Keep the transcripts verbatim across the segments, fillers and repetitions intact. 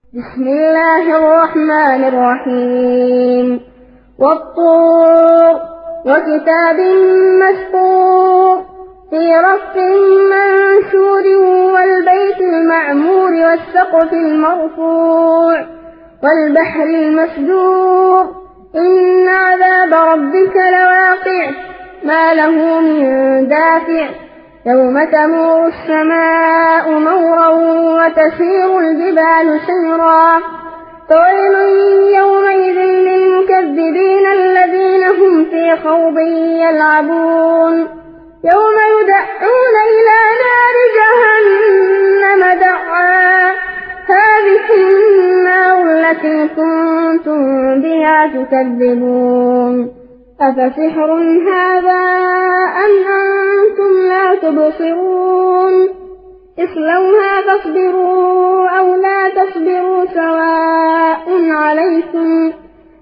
بسم الله الرحمن الرحيم والطور وكتاب مسطور في رق منشور والبيت المعمور والسقف المرفوع والبحر المسجور إن عذاب ربك لواقع ما له من دافع يوم تمور السماء مورا وتسير الجبال سيرا فويل يومئذ للمكذبين الذين هم في خوض يلعبون يوم يدعون إلى نار جهنم دعا هذه النار التي كنتم بها تكذبون أفسحر هذا أم أنتم لا تبصرون اصلوها فاصبروا أو لا تصبروا سواء عليكم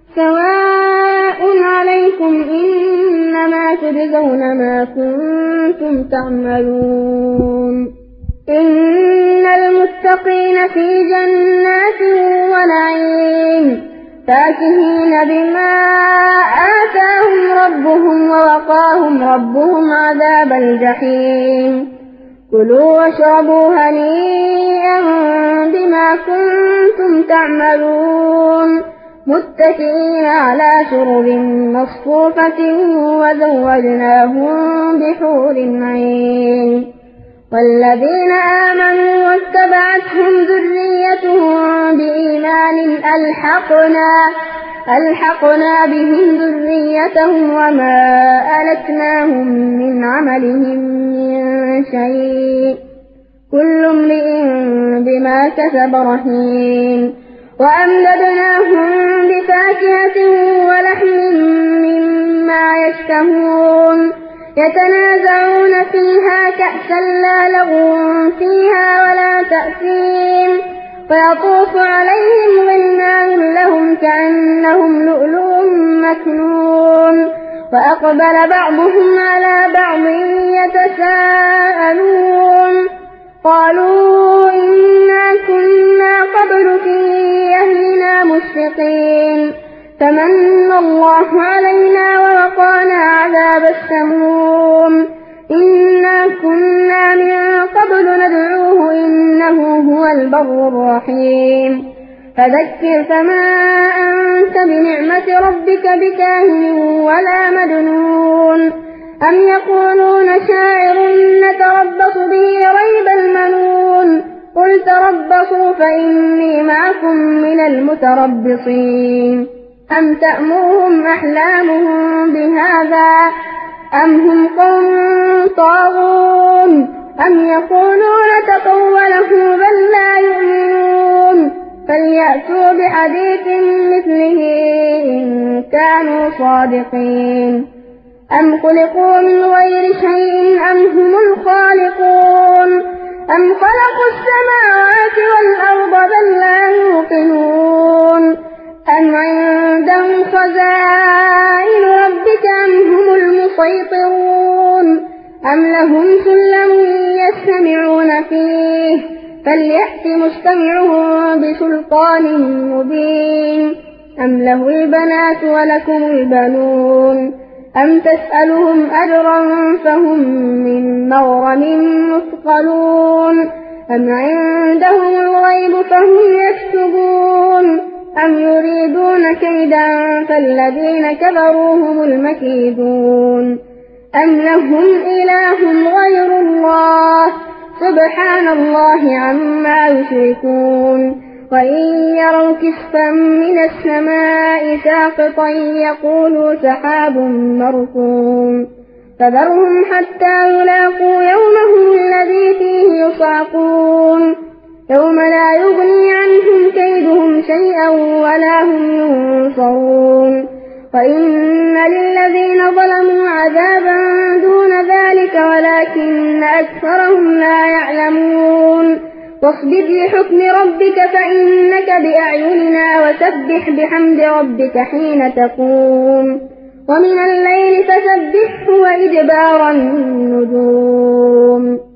سواء عليكم إنما تجزون ما كنتم تعملون إن المتقين في جنات ونعيم فاكهين بما آتاهم ربهم ووقاهم ربهم عذاب الجحيم كلوا واشربوا هنيئا بما كنتم تعملون متكئين على شرب مصفوفة وزوجناهم بحور عين والذين آمنوا واتبعتهم ذريتهم بإيمان ألحقنا ألحقنا بهم ذريتهم وما ألتناهم من عملهم من شيء كل امرئ بما كسب رهين وأمددناهم بفاكهة ولحم مما يشتهون يتنازعون فيها كأسا لا لغو فيها ولا تأثيم ويطوف عليهم غلمان لهم كأنهم لؤلؤ مكنون وأقبل بعضهم على بعض يتساءلون قالوا إنا كنا قبل في أهلنا مشفقين فمن الله علينا ووقانا عذاب السموم إنا كنا من قبل ندعوه إنه هو البر الرحيم فذكر فما أنت بنعمة ربك بكاهن ولا مجنون أم يقولون شاعر نتربص به ريب المنون قل تربصوا فإني معكم من المتربصين أم تأمرهم أحلامهم بهذا أم هم قوم طاغون أم يقولون تقوله بل لا يؤمنون فليأتوا بحديث مثله إن كانوا صادقين أم خلقوا من غير شيء أم هم الخالقون أم خلقوا السماوات والأرض بل لا يوقنون أم عندهم خزائن ربك أم هم المسيطرون أم لهم سلم يستمعون فيه فليأت مستمعهم بسلطان مبين أم له البنات ولكم البنون أم تسألهم أجرا فهم من مغرم مثقلون أم عندهم الغيب فهم يكتبون أم يريدون كيدا فالذين كفروا هم المكيدون أم لهم إله غير الله سبحان الله عما يشركون وإن يروا كسفا من السماء ساقطا يقولوا سحاب مركوم فذرهم حتى يلاقوا يومهم الذي فيه يصعقون يوم لا يغني عنهم كيدهم شيئا ولا هم ينصرون وإن للذين ظلموا عذابا دون ذلك ولكن أكثرهم لا يعلمون واصبر لحكم ربك فإنك بأعيننا وسبح بحمد ربك حين تقوم ومن الليل فسبحه وإدبار النجوم